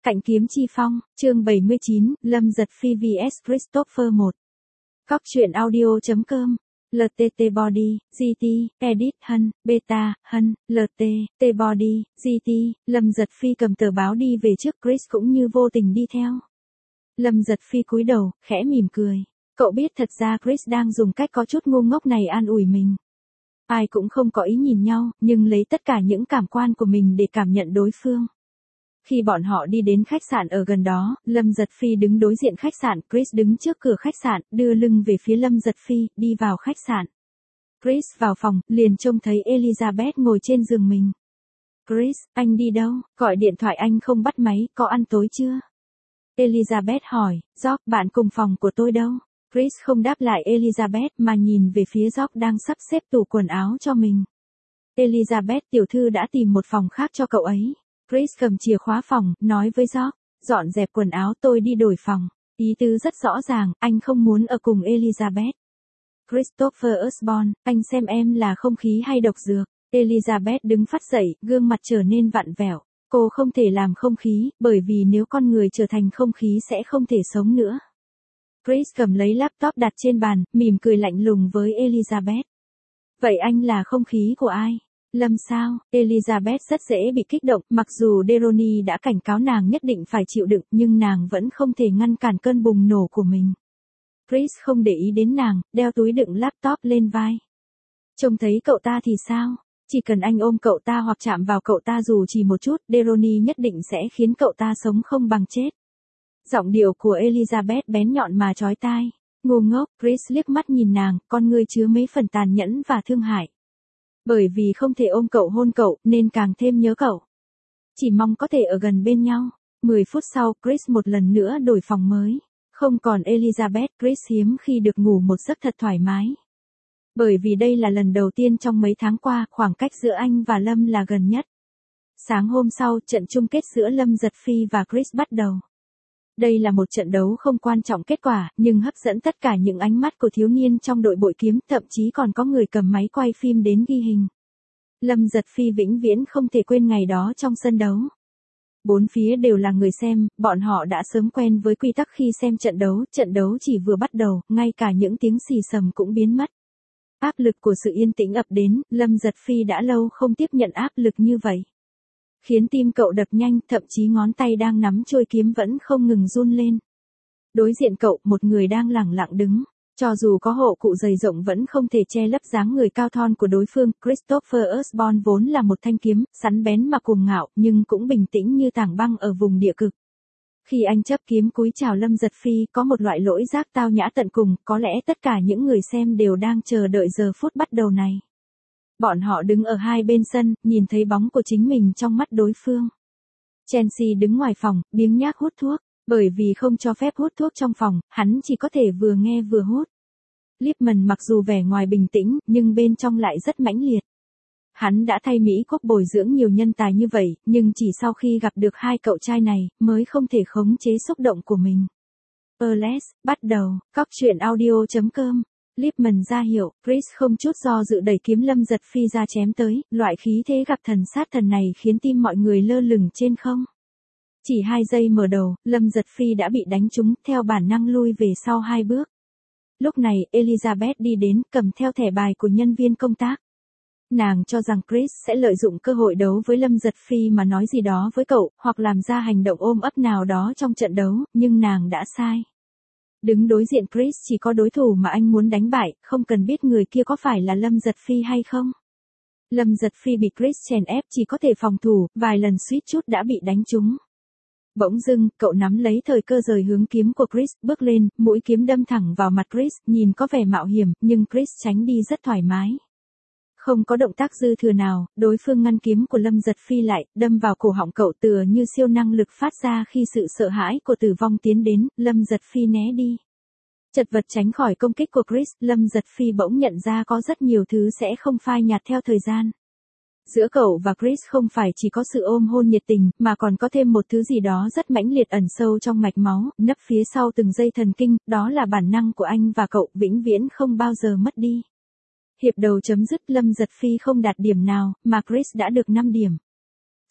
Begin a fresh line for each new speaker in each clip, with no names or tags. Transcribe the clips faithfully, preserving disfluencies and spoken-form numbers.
Cạnh kiếm chi phong, chương bảy mươi chín, Lâm Giật Phi vs Christopher một. Cóc truyện audio.com, lờ tê tê Body, giê tê, Edit Hân, Beta, Hân, lờ tê tê Body, giê tê, Lâm Giật Phi cầm tờ báo đi về trước Chris cũng như vô tình đi theo. Lâm Giật Phi cúi đầu, khẽ mỉm cười. Cậu biết thật ra Chris đang dùng cách có chút ngu ngốc này an ủi mình. Ai cũng không có ý nhìn nhau, nhưng lấy tất cả những cảm quan của mình để cảm nhận đối phương. Khi bọn họ đi đến khách sạn ở gần đó, Lâm Giật Phi đứng đối diện khách sạn, Chris đứng trước cửa khách sạn, đưa lưng về phía Lâm Giật Phi, đi vào khách sạn. Chris vào phòng, liền trông thấy Elizabeth ngồi trên giường mình. Chris, anh đi đâu? Gọi điện thoại anh không bắt máy, có ăn tối chưa? Elizabeth hỏi, George, bạn cùng phòng của tôi đâu? Chris không đáp lại Elizabeth mà nhìn về phía George đang sắp xếp tủ quần áo cho mình. Elizabeth tiểu thư đã tìm một phòng khác cho cậu ấy. Chris cầm chìa khóa phòng, nói với George, dọn dẹp quần áo tôi đi đổi phòng. Ý tứ rất rõ ràng, anh không muốn ở cùng Elizabeth. Christopher Osborn, anh xem em là không khí hay độc dược. Elizabeth đứng phắt dậy, gương mặt trở nên vặn vẹo. Cô không thể làm không khí, bởi vì nếu con người trở thành không khí sẽ không thể sống nữa. Chris cầm lấy laptop đặt trên bàn, mỉm cười lạnh lùng với Elizabeth. Vậy anh là không khí của ai? Lâm sao? Elizabeth rất dễ bị kích động, mặc dù Deroni đã cảnh cáo nàng nhất định phải chịu đựng, nhưng nàng vẫn không thể ngăn cản cơn bùng nổ của mình. Chris không để ý đến nàng, đeo túi đựng laptop lên vai. Trông thấy cậu ta thì sao? Chỉ cần anh ôm cậu ta hoặc chạm vào cậu ta dù chỉ một chút, Deroni nhất định sẽ khiến cậu ta sống không bằng chết. Giọng điệu của Elizabeth bén nhọn mà chói tai. Ngu ngốc, Chris liếc mắt nhìn nàng, con ngươi chứa mấy phần tàn nhẫn và thương hại. Bởi vì không thể ôm cậu hôn cậu, nên càng thêm nhớ cậu. Chỉ mong có thể ở gần bên nhau. mười phút sau, Chris một lần nữa đổi phòng mới. Không còn Elizabeth, Chris hiếm khi được ngủ một giấc thật thoải mái. Bởi vì đây là lần đầu tiên trong mấy tháng qua, khoảng cách giữa anh và Lâm là gần nhất. Sáng hôm sau, trận chung kết giữa Lâm Giật Phi và Chris bắt đầu. Đây là một trận đấu không quan trọng kết quả, nhưng hấp dẫn tất cả những ánh mắt của thiếu niên trong đội bội kiếm, thậm chí còn có người cầm máy quay phim đến ghi hình. Lâm Giật Phi vĩnh viễn không thể quên ngày đó trong sân đấu. Bốn phía đều là người xem, bọn họ đã sớm quen với quy tắc khi xem trận đấu, trận đấu chỉ vừa bắt đầu, ngay cả những tiếng xì xầm cũng biến mất. Áp lực của sự yên tĩnh ập đến, Lâm Giật Phi đã lâu không tiếp nhận áp lực như vậy. Khiến tim cậu đập nhanh, thậm chí ngón tay đang nắm chuôi kiếm vẫn không ngừng run lên. Đối diện cậu, một người đang lẳng lặng đứng. Cho dù có hộ cụ dày rộng vẫn không thể che lấp dáng người cao thon của đối phương. Christopher Osborn vốn là một thanh kiếm, sắn bén mà cuồng ngạo, nhưng cũng bình tĩnh như tảng băng ở vùng địa cực. Khi anh chấp kiếm cúi chào Lâm Giật Phi, có một loại lỗi giác tao nhã tận cùng, có lẽ tất cả những người xem đều đang chờ đợi giờ phút bắt đầu này. Bọn họ đứng ở hai bên sân, nhìn thấy bóng của chính mình trong mắt đối phương. Chelsea đứng ngoài phòng, biếng nhác hút thuốc. Bởi vì không cho phép hút thuốc trong phòng, hắn chỉ có thể vừa nghe vừa hút. Lippmann mặc dù vẻ ngoài bình tĩnh, nhưng bên trong lại rất mãnh liệt. Hắn đã thay Mỹ Quốc bồi dưỡng nhiều nhân tài như vậy, nhưng chỉ sau khi gặp được hai cậu trai này, mới không thể khống chế xúc động của mình. Alex, bắt đầu, cóc truyện audio.com. Lippmann ra hiệu, Chris không chút do dự đẩy kiếm Lâm Giật Phi ra chém tới, loại khí thế gặp thần sát thần này khiến tim mọi người lơ lửng trên không. Chỉ hai giây mở đầu, Lâm Giật Phi đã bị đánh trúng, theo bản năng lui về sau hai bước. Lúc này, Elizabeth đi đến, cầm theo thẻ bài của nhân viên công tác. Nàng cho rằng Chris sẽ lợi dụng cơ hội đấu với Lâm Giật Phi mà nói gì đó với cậu, hoặc làm ra hành động ôm ấp nào đó trong trận đấu, nhưng nàng đã sai. Đứng đối diện Chris chỉ có đối thủ mà anh muốn đánh bại, không cần biết người kia có phải là Lâm Giật Phi hay không. Lâm Giật Phi bị Chris chèn ép chỉ có thể phòng thủ, vài lần suýt chút đã bị đánh trúng. Bỗng dưng, cậu nắm lấy thời cơ rời hướng kiếm của Chris, bước lên, mũi kiếm đâm thẳng vào mặt Chris, nhìn có vẻ mạo hiểm, nhưng Chris tránh đi rất thoải mái. Không có động tác dư thừa nào, đối phương ngăn kiếm của Lâm Giật Phi lại, đâm vào cổ họng cậu tựa như siêu năng lực phát ra khi sự sợ hãi của tử vong tiến đến, Lâm Giật Phi né đi. Chật vật tránh khỏi công kích của Chris, Lâm Giật Phi bỗng nhận ra có rất nhiều thứ sẽ không phai nhạt theo thời gian. Giữa cậu và Chris không phải chỉ có sự ôm hôn nhiệt tình, mà còn có thêm một thứ gì đó rất mãnh liệt ẩn sâu trong mạch máu, nấp phía sau từng dây thần kinh, đó là bản năng của anh và cậu, vĩnh viễn không bao giờ mất đi. Hiệp đầu chấm dứt, Lâm Giật Phi không đạt điểm nào, mà Chris đã được năm điểm.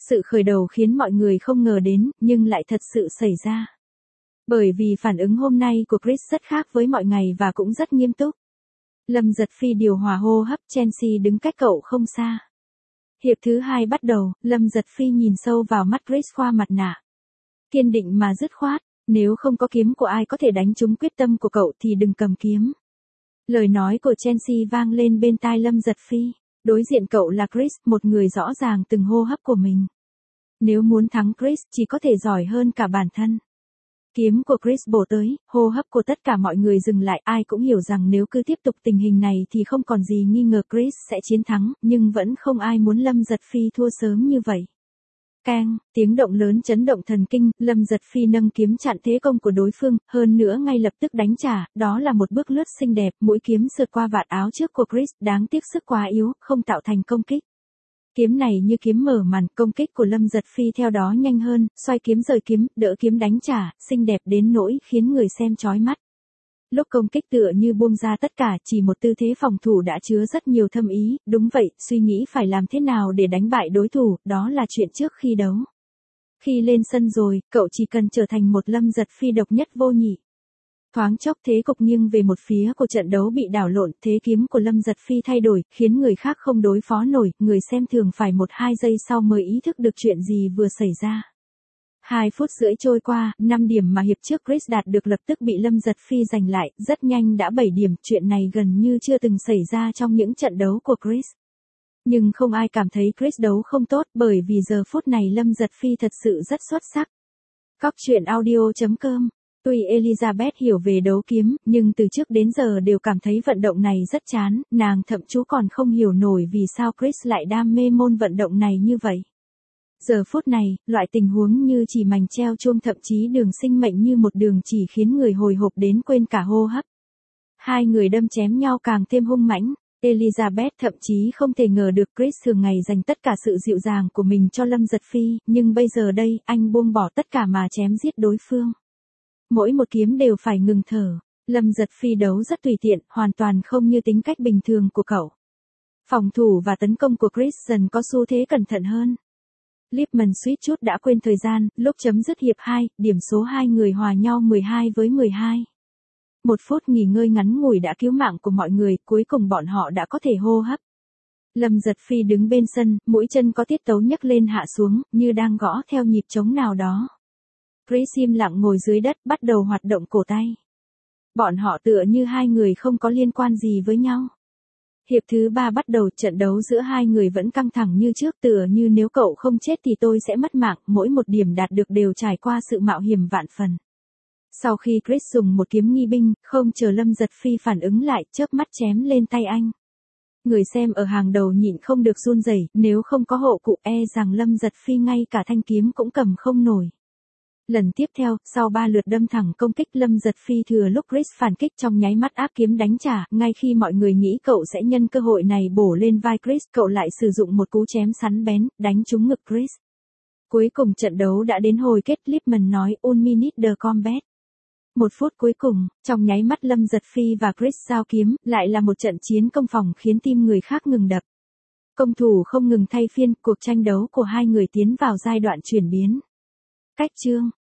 Sự khởi đầu khiến mọi người không ngờ đến, nhưng lại thật sự xảy ra. Bởi vì phản ứng hôm nay của Chris rất khác với mọi ngày và cũng rất nghiêm túc. Lâm Giật Phi điều hòa hô hấp, Chelsea đứng cách cậu không xa. Hiệp thứ hai bắt đầu, Lâm Giật Phi nhìn sâu vào mắt Chris qua mặt nạ. Kiên định mà dứt khoát, nếu không có kiếm của ai có thể đánh trúng quyết tâm của cậu thì đừng cầm kiếm. Lời nói của Chelsea vang lên bên tai Lâm Giật Phi. Đối diện cậu là Chris, một người rõ ràng từng hô hấp của mình. Nếu muốn thắng Chris, chỉ có thể giỏi hơn cả bản thân. Kiếm của Chris bổ tới, hô hấp của tất cả mọi người dừng lại, ai cũng hiểu rằng nếu cứ tiếp tục tình hình này thì không còn gì nghi ngờ Chris sẽ chiến thắng, nhưng vẫn không ai muốn Lâm Giật Phi thua sớm như vậy. Keng, tiếng động lớn chấn động thần kinh, Lâm Giật Phi nâng kiếm chặn thế công của đối phương, hơn nữa ngay lập tức đánh trả, đó là một bước lướt xinh đẹp, mũi kiếm sượt qua vạt áo trước của Chris, đáng tiếc sức quá yếu, không tạo thành công kích. Kiếm này như kiếm mở màn, công kích của Lâm Giật Phi theo đó nhanh hơn, xoay kiếm rời kiếm, đỡ kiếm đánh trả, xinh đẹp đến nỗi khiến người xem chói mắt. Lúc công kích tựa như buông ra tất cả, chỉ một tư thế phòng thủ đã chứa rất nhiều thâm ý, đúng vậy, suy nghĩ phải làm thế nào để đánh bại đối thủ, đó là chuyện trước khi đấu. Khi lên sân rồi, cậu chỉ cần trở thành một Lâm Giật Phi độc nhất vô nhị. Thoáng chốc thế cục nghiêng về một phía của trận đấu bị đảo lộn, thế kiếm của Lâm Giật Phi thay đổi, khiến người khác không đối phó nổi, người xem thường phải một hai giây sau mới ý thức được chuyện gì vừa xảy ra. Hai phút rưỡi trôi qua, năm điểm mà hiệp trước Chris đạt được lập tức bị Lâm Giật Phi giành lại, rất nhanh đã bảy điểm, chuyện này gần như chưa từng xảy ra trong những trận đấu của Chris. Nhưng không ai cảm thấy Chris đấu không tốt, bởi vì giờ phút này Lâm Giật Phi thật sự rất xuất sắc. Cóc truyện audio chấm com. Tuy Elizabeth hiểu về đấu kiếm, nhưng từ trước đến giờ đều cảm thấy vận động này rất chán, nàng thậm chí còn không hiểu nổi vì sao Chris lại đam mê môn vận động này như vậy. Giờ phút này, loại tình huống như chỉ mảnh treo chuông thậm chí đường sinh mệnh như một đường chỉ khiến người hồi hộp đến quên cả hô hấp. Hai người đâm chém nhau càng thêm hung mãnh. Elizabeth thậm chí không thể ngờ được Chris thường ngày dành tất cả sự dịu dàng của mình cho Lâm Giật Phi, nhưng bây giờ đây, anh buông bỏ tất cả mà chém giết đối phương. Mỗi một kiếm đều phải ngừng thở. Lâm Giật Phi đấu rất tùy tiện, hoàn toàn không như tính cách bình thường của cậu. Phòng thủ và tấn công của Chris dần có xu thế cẩn thận hơn. Lipman suýt chút đã quên thời gian, lúc chấm dứt hiệp hai, điểm số hai người hòa nhau mười hai với mười hai. Một phút nghỉ ngơi ngắn ngủi đã cứu mạng của mọi người, cuối cùng bọn họ đã có thể hô hấp. Lâm Giật Phi đứng bên sân, mũi chân có tiết tấu nhấc lên hạ xuống, như đang gõ theo nhịp trống nào đó. Chris im lặng ngồi dưới đất, bắt đầu hoạt động cổ tay. Bọn họ tựa như hai người không có liên quan gì với nhau. Hiệp thứ ba bắt đầu, trận đấu giữa hai người vẫn căng thẳng như trước, tựa như nếu cậu không chết thì tôi sẽ mất mạng, mỗi một điểm đạt được đều trải qua sự mạo hiểm vạn phần. Sau khi Chris dùng một kiếm nghi binh, không chờ Lâm Giật Phi phản ứng lại, chớp mắt chém lên tay anh. Người xem ở hàng đầu nhịn không được run rẩy, nếu không có hộ cụ e rằng Lâm Giật Phi ngay cả thanh kiếm cũng cầm không nổi. Lần tiếp theo, sau ba lượt đâm thẳng công kích, Lâm Giật Phi thừa lúc Chris phản kích trong nháy mắt áp kiếm đánh trả, ngay khi mọi người nghĩ cậu sẽ nhân cơ hội này bổ lên vai Chris, cậu lại sử dụng một cú chém sắn bén, đánh trúng ngực Chris. Cuối cùng trận đấu đã đến hồi kết, Lipman nói, "Un minute de combat." Một phút cuối cùng, trong nháy mắt Lâm Giật Phi và Chris giao kiếm, lại là một trận chiến công phòng khiến tim người khác ngừng đập. Công thủ không ngừng thay phiên, cuộc tranh đấu của hai người tiến vào giai đoạn chuyển biến. Cách chương